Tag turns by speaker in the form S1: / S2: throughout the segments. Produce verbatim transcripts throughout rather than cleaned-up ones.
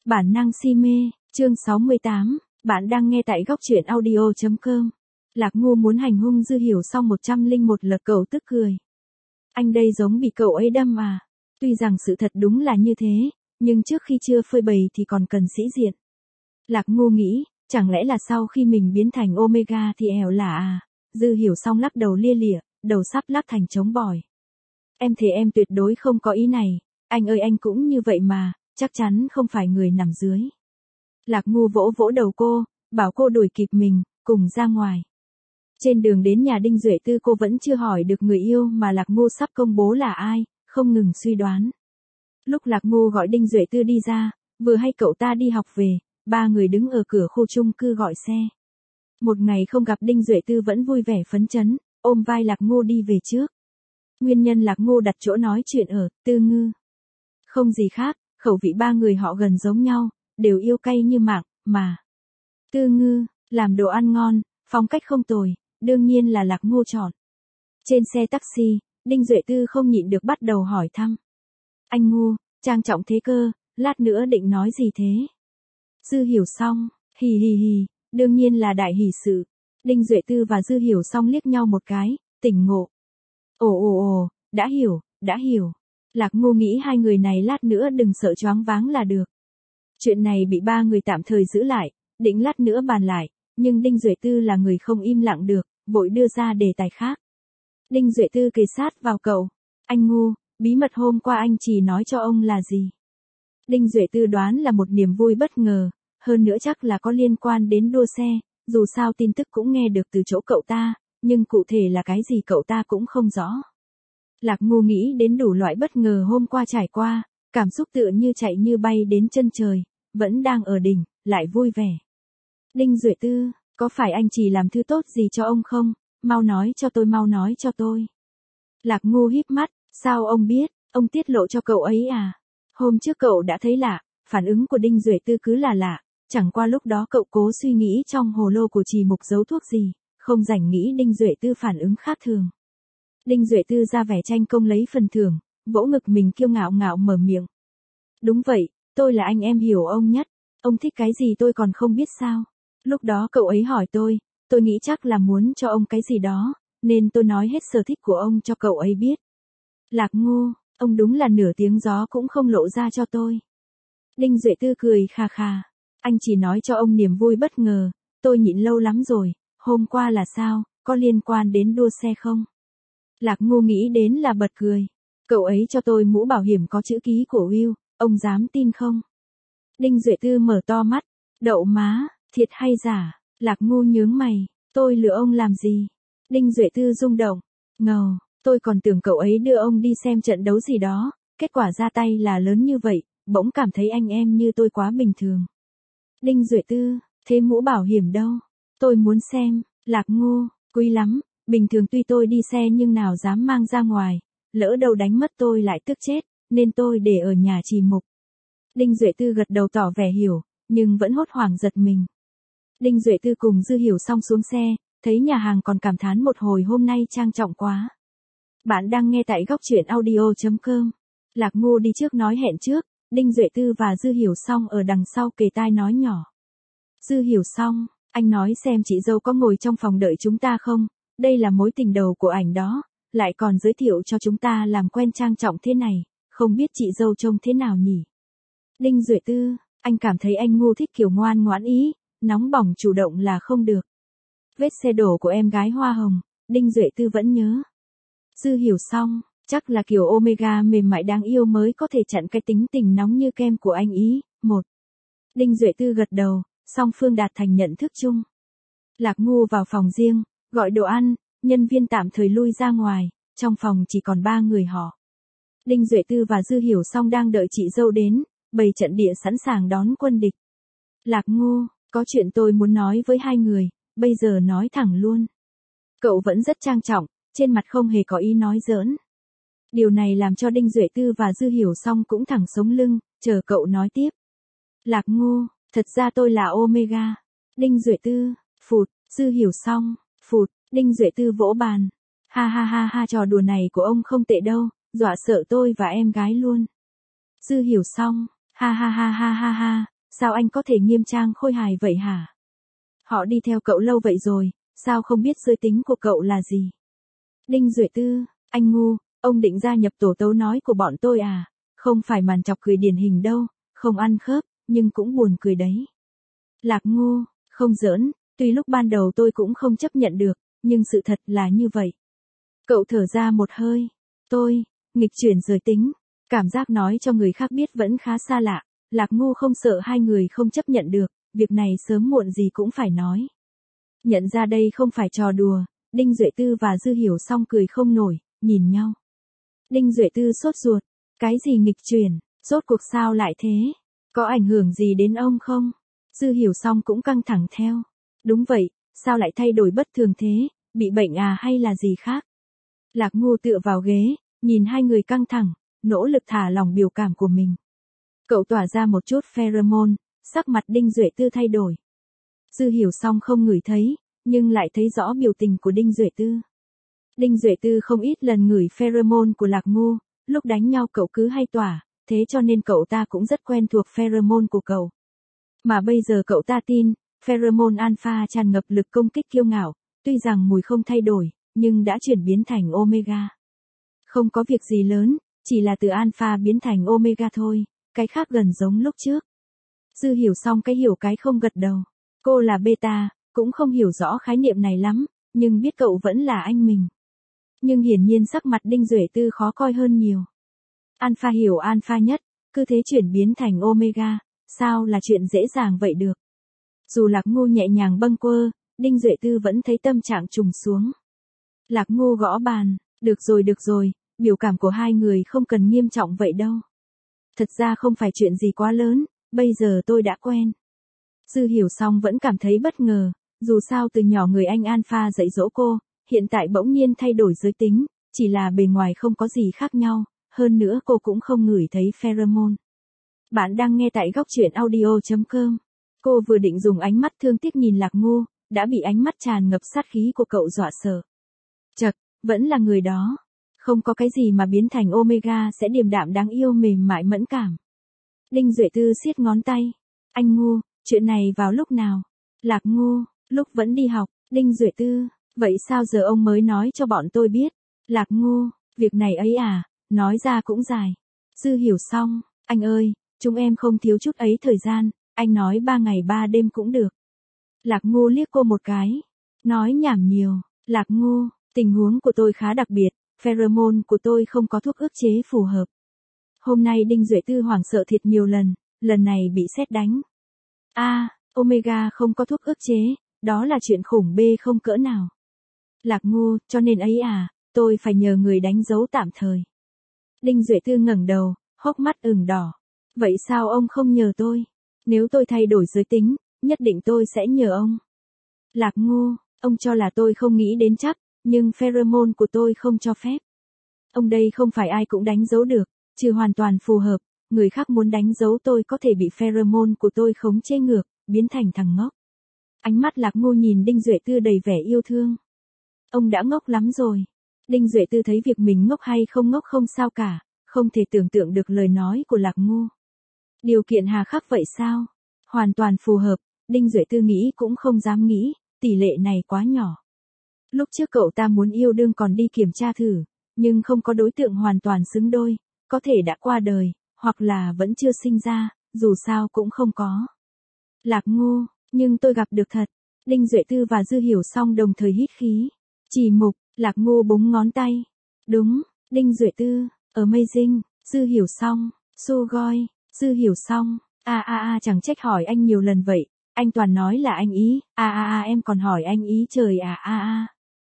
S1: Bản năng si mê, chương sáu mươi tám, bạn đang nghe tại góc truyện audio chấm com. Lạc Ngu muốn hành hung Dư Hiểu Song một trăm lẻ một lượt, cậu tức cười. Anh đây giống bị cậu ấy đâm à? Tuy rằng sự thật đúng là như thế, nhưng trước khi chưa phơi bày thì còn cần sĩ diện. Lạc Ngu nghĩ, chẳng lẽ là sau khi mình biến thành Omega thì ẻo lả à? Dư Hiểu Song lắc đầu lia lịa, đầu sắp lắc thành trống bỏi. Em thề em tuyệt đối không có ý này, anh ơi anh cũng như vậy mà, chắc chắn không phải người nằm dưới. Lạc Ngu vỗ vỗ đầu cô, bảo cô đuổi kịp mình, cùng ra ngoài. Trên đường đến nhà Đinh Duệ Tư cô vẫn chưa hỏi được người yêu mà Lạc Ngu sắp công bố là ai, không ngừng suy đoán. Lúc Lạc Ngu gọi Đinh Duệ Tư đi ra, vừa hay cậu ta đi học về, ba người đứng ở cửa khu chung cư gọi xe. Một ngày không gặp Đinh Duệ Tư vẫn vui vẻ phấn chấn, ôm vai Lạc Ngu đi về trước. Nguyên nhân Lạc Ngu đặt chỗ nói chuyện ở Tư Ngư. Không gì khác, khẩu vị ba người họ gần giống nhau, đều yêu cay như mạng, mà. Tư Ngư, làm đồ ăn ngon, phong cách không tồi, đương nhiên là Lạc Ngu chọn. Trên xe taxi, Đinh Duệ Tư không nhịn được bắt đầu hỏi thăm. Anh Ngu, trang trọng thế cơ, lát nữa định nói gì thế? Dư Hiểu Song, hì hì hì, đương nhiên là đại hỷ sự. Đinh Duệ Tư và Dư Hiểu Song liếc nhau một cái, tỉnh ngộ. Ồ ồ ồ, đã hiểu, đã hiểu. Lạc Ngu nghĩ hai người này lát nữa đừng sợ choáng váng là được. Chuyện này bị ba người tạm thời giữ lại, định lát nữa bàn lại, nhưng Đinh Duệ Tư là người không im lặng được, vội đưa ra đề tài khác. Đinh Duệ Tư kề sát vào cậu. Anh Ngu, bí mật hôm qua anh chỉ nói cho ông là gì? Đinh Duệ Tư đoán là một niềm vui bất ngờ, hơn nữa chắc là có liên quan đến đua xe, dù sao tin tức cũng nghe được từ chỗ cậu ta, nhưng cụ thể là cái gì cậu ta cũng không rõ. Lạc Ngu nghĩ đến đủ loại bất ngờ hôm qua trải qua, cảm xúc tựa như chạy như bay đến chân trời, vẫn đang ở đỉnh, lại vui vẻ. Đinh Duệ Tư, có phải anh chỉ làm thứ tốt gì cho ông không? Mau nói cho tôi, mau nói cho tôi. Lạc Ngu híp mắt, sao ông biết, ông tiết lộ cho cậu ấy à? Hôm trước cậu đã thấy lạ, phản ứng của Đinh Duệ Tư cứ là lạ, chẳng qua lúc đó cậu cố suy nghĩ trong hồ lô của Trì Mục giấu thuốc gì, không rảnh nghĩ Đinh Duệ Tư phản ứng khác thường. Đinh Duệ Tư ra vẻ tranh công lấy phần thưởng, vỗ ngực mình kiêu ngạo ngạo mở miệng. Đúng vậy, tôi là anh em hiểu ông nhất, ông thích cái gì tôi còn không biết sao. Lúc đó cậu ấy hỏi tôi, tôi nghĩ chắc là muốn cho ông cái gì đó, nên tôi nói hết sở thích của ông cho cậu ấy biết. Lạc Ngu, ông đúng là nửa tiếng gió cũng không lộ ra cho tôi. Đinh Duệ Tư cười khà khà, anh chỉ nói cho ông niềm vui bất ngờ, tôi nhịn lâu lắm rồi, hôm qua là sao, có liên quan đến đua xe không? Lạc Ngu nghĩ đến là bật cười. Cậu ấy cho tôi mũ bảo hiểm có chữ ký của Will, ông dám tin không? Đinh Duệ Tư mở to mắt. Đậu má, thiệt hay giả? Lạc Ngu nhướng mày. Tôi lừa ông làm gì? Đinh Duệ Tư rung động. Ngầu, tôi còn tưởng cậu ấy đưa ông đi xem trận đấu gì đó, kết quả ra tay là lớn như vậy, bỗng cảm thấy anh em như tôi quá bình thường. Đinh Duệ Tư, thế mũ bảo hiểm đâu? Tôi muốn xem. Lạc Ngu, quý lắm. Bình thường tuy tôi đi xe nhưng nào dám mang ra ngoài, lỡ đâu đánh mất tôi lại tức chết, nên tôi để ở nhà Trì Mục. Đinh Duệ Tư gật đầu tỏ vẻ hiểu, nhưng vẫn hốt hoảng giật mình. Đinh Duệ Tư cùng Dư Hiểu Song xuống xe, thấy nhà hàng còn cảm thán một hồi hôm nay trang trọng quá. Bạn đang nghe tại góc truyện audio chấm com. Lạc Ngu đi trước nói hẹn trước, Đinh Duệ Tư và Dư Hiểu Song ở đằng sau kề tai nói nhỏ. Dư Hiểu Song, anh nói xem chị dâu có ngồi trong phòng đợi chúng ta không? Đây là mối tình đầu của ảnh đó, lại còn giới thiệu cho chúng ta làm quen trang trọng thế này, không biết chị dâu trông thế nào nhỉ? Đinh Duệ Tư, anh cảm thấy anh Ngu thích kiểu ngoan ngoãn ý, nóng bỏng chủ động là không được. Vết xe đổ của em gái hoa hồng, Đinh Duệ Tư vẫn nhớ. Dư Hiểu Song, chắc là kiểu Omega mềm mại đáng yêu mới có thể chặn cái tính tình nóng như kem của anh ý. Một. Đinh Duệ Tư gật đầu, song phương đạt thành nhận thức chung. Lạc Ngu vào phòng riêng. Gọi đồ ăn, nhân viên tạm thời lui ra ngoài, trong phòng chỉ còn ba người họ. Đinh Duệ Tư và Dư Hiểu Song đang đợi chị dâu đến, bày trận địa sẵn sàng đón quân địch. Lạc Ngu, có chuyện tôi muốn nói với hai người, bây giờ nói thẳng luôn. Cậu vẫn rất trang trọng, trên mặt không hề có ý nói giỡn. Điều này làm cho Đinh Duệ Tư và Dư Hiểu Song cũng thẳng sống lưng, chờ cậu nói tiếp. Lạc Ngu, thật ra tôi là Omega. Đinh Duệ Tư, phụt, Dư Hiểu Song. Phụt, Đinh Duệ Tư vỗ bàn. Ha ha ha ha, trò đùa này của ông không tệ đâu, dọa sợ tôi và em gái luôn. Dư Hiểu Song. Ha ha ha ha ha ha, sao anh có thể nghiêm trang khôi hài vậy hả? Họ đi theo cậu lâu vậy rồi, sao không biết giới tính của cậu là gì? Đinh Duệ Tư, anh ngu, ông định gia nhập tổ tấu nói của bọn tôi à? Không phải màn chọc cười điển hình đâu, không ăn khớp, nhưng cũng buồn cười đấy. Lạc Ngô, không giỡn, tuy lúc ban đầu tôi cũng không chấp nhận được, nhưng sự thật là như vậy. Cậu thở ra một hơi. Tôi, nghịch chuyển giới tính, cảm giác nói cho người khác biết vẫn khá xa lạ. Lạc Ngô không sợ hai người không chấp nhận được, việc này sớm muộn gì cũng phải nói. Nhận ra đây không phải trò đùa, Đinh Duệ Tư và Dư Hiểu Song cười không nổi, nhìn nhau. Đinh Duệ Tư sốt ruột, cái gì nghịch chuyển, rốt cuộc sao lại thế? Có ảnh hưởng gì đến ông không? Dư Hiểu Song cũng căng thẳng theo. Đúng vậy, sao lại thay đổi bất thường thế, bị bệnh à hay là gì khác? Lạc Ngô tựa vào ghế, nhìn hai người căng thẳng, nỗ lực thả lỏng biểu cảm của mình. Cậu tỏa ra một chút pheromone, sắc mặt Đinh Duệ Tư thay đổi. Dư Hiểu Song không ngửi thấy, nhưng lại thấy rõ biểu tình của Đinh Duệ Tư. Đinh Duệ Tư không ít lần ngửi pheromone của Lạc Ngô, lúc đánh nhau cậu cứ hay tỏa, thế cho nên cậu ta cũng rất quen thuộc pheromone của cậu. Mà bây giờ cậu ta tin, pheromone alpha tràn ngập lực công kích kiêu ngạo, tuy rằng mùi không thay đổi, nhưng đã chuyển biến thành omega. Không có việc gì lớn, chỉ là từ alpha biến thành omega thôi, cái khác gần giống lúc trước. Dư Hiểu Song cái hiểu cái không gật đầu. Cô là beta, cũng không hiểu rõ khái niệm này lắm, nhưng biết cậu vẫn là anh mình. Nhưng hiển nhiên sắc mặt Đinh Duệ Tư khó coi hơn nhiều. Alpha hiểu alpha nhất, cứ thế chuyển biến thành omega, sao là chuyện dễ dàng vậy được. Dù Lạc Ngô nhẹ nhàng bâng quơ, Đinh Duệ Tư vẫn thấy tâm trạng trùng xuống. Lạc Ngô gõ bàn, được rồi được rồi, biểu cảm của hai người không cần nghiêm trọng vậy đâu. Thật ra không phải chuyện gì quá lớn, bây giờ tôi đã quen. Dư Hiểu Song vẫn cảm thấy bất ngờ, dù sao từ nhỏ người anh alpha dạy dỗ cô, hiện tại bỗng nhiên thay đổi giới tính, chỉ là bề ngoài không có gì khác nhau, hơn nữa cô cũng không ngửi thấy pheromone. Bạn đang nghe tại góc truyện audio chấm com. Cô vừa định dùng ánh mắt thương tiếc nhìn Lạc Ngô, đã bị ánh mắt tràn ngập sát khí của cậu dọa sợ. Chật, vẫn là người đó. Không có cái gì mà biến thành omega sẽ điềm đạm đáng yêu mềm mại mẫn cảm. Đinh Duệ Tư siết ngón tay. Anh Ngô, chuyện này vào lúc nào? Lạc Ngô, lúc vẫn đi học. Đinh Duệ Tư, vậy sao giờ ông mới nói cho bọn tôi biết? Lạc Ngô, việc này ấy à, nói ra cũng dài. Dư Hiểu Song, anh ơi, chúng em không thiếu chút ấy thời gian, anh nói ba ngày ba đêm cũng được. Lạc Ngô liếc cô một cái. Nói nhảm nhiều, Lạc Ngô, tình huống của tôi khá đặc biệt, pheromone của tôi không có thuốc ức chế phù hợp. Hôm nay Đinh Duệ Tư hoảng sợ thiệt nhiều lần, lần này bị sét đánh. A, à, omega không có thuốc ức chế, đó là chuyện khủng bê không cỡ nào. Lạc Ngô, cho nên ấy à, tôi phải nhờ người đánh dấu tạm thời. Đinh Duệ Tư ngẩng đầu, hốc mắt ửng đỏ. Vậy sao ông không nhờ tôi? Nếu tôi thay đổi giới tính, nhất định tôi sẽ nhờ ông. Lạc Ngô, ông cho là tôi không nghĩ đến chắc, nhưng pheromone của tôi không cho phép. Ông đây không phải ai cũng đánh dấu được, trừ hoàn toàn phù hợp, người khác muốn đánh dấu tôi có thể bị pheromone của tôi khống chế ngược, biến thành thằng ngốc. Ánh mắt Lạc Ngô nhìn Đinh Duệ Tư đầy vẻ yêu thương. Ông đã ngốc lắm rồi. Đinh Duệ Tư thấy việc mình ngốc hay không ngốc không sao cả, không thể tưởng tượng được lời nói của Lạc Ngô. Điều kiện hà khắc vậy sao? Hoàn toàn phù hợp, Đinh Duệ Tư nghĩ cũng không dám nghĩ, tỷ lệ này quá nhỏ. Lúc trước cậu ta muốn yêu đương còn đi kiểm tra thử, nhưng không có đối tượng hoàn toàn xứng đôi, có thể đã qua đời, hoặc là vẫn chưa sinh ra, dù sao cũng không có. Lạc Ngô, nhưng tôi gặp được thật. Đinh Duệ Tư và Dư Hiểu Song đồng thời hít khí. Chỉ mục, Lạc Ngô búng ngón tay. Đúng, Đinh Duệ Tư, amazing, Dư Hiểu Song, Sugoi, Dư Hiểu Song, a a a chẳng trách hỏi anh nhiều lần vậy, anh toàn nói là anh ý, a a a em còn hỏi anh ý trời à a a.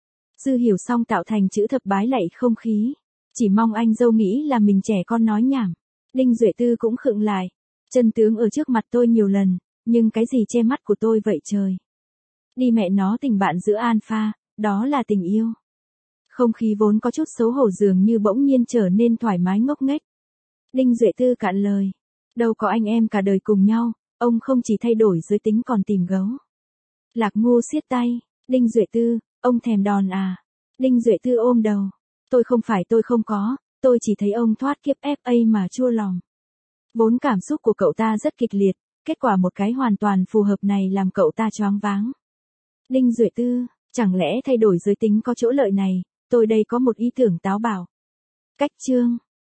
S1: Dư Hiểu Song tạo thành chữ thập bái lạy không khí, chỉ mong anh dâu nghĩ là mình trẻ con nói nhảm. Đinh Duệ Tư cũng khựng lại, chân tướng ở trước mặt tôi nhiều lần, nhưng cái gì che mắt của tôi vậy trời. Đi mẹ nó tình bạn giữa alpha, đó là tình yêu. Không khí vốn có chút xấu hổ dường như bỗng nhiên trở nên thoải mái ngốc nghếch. Đinh Duệ Tư cạn lời. Đâu có anh em cả đời cùng nhau, ông không chỉ thay đổi giới tính còn tìm gấu. Lạc Ngô siết tay. Đinh Duệ Tư, ông thèm đòn à? Đinh Duệ Tư ôm đầu. Tôi không phải tôi không có, tôi chỉ thấy ông thoát kiếp ép a mà chua lòng. Vốn cảm xúc của cậu ta rất kịch liệt, kết quả một cái hoàn toàn phù hợp này làm cậu ta choáng váng. Đinh Duệ Tư, chẳng lẽ thay đổi giới tính có chỗ lợi này, tôi đây có một ý tưởng táo bạo. Cách chương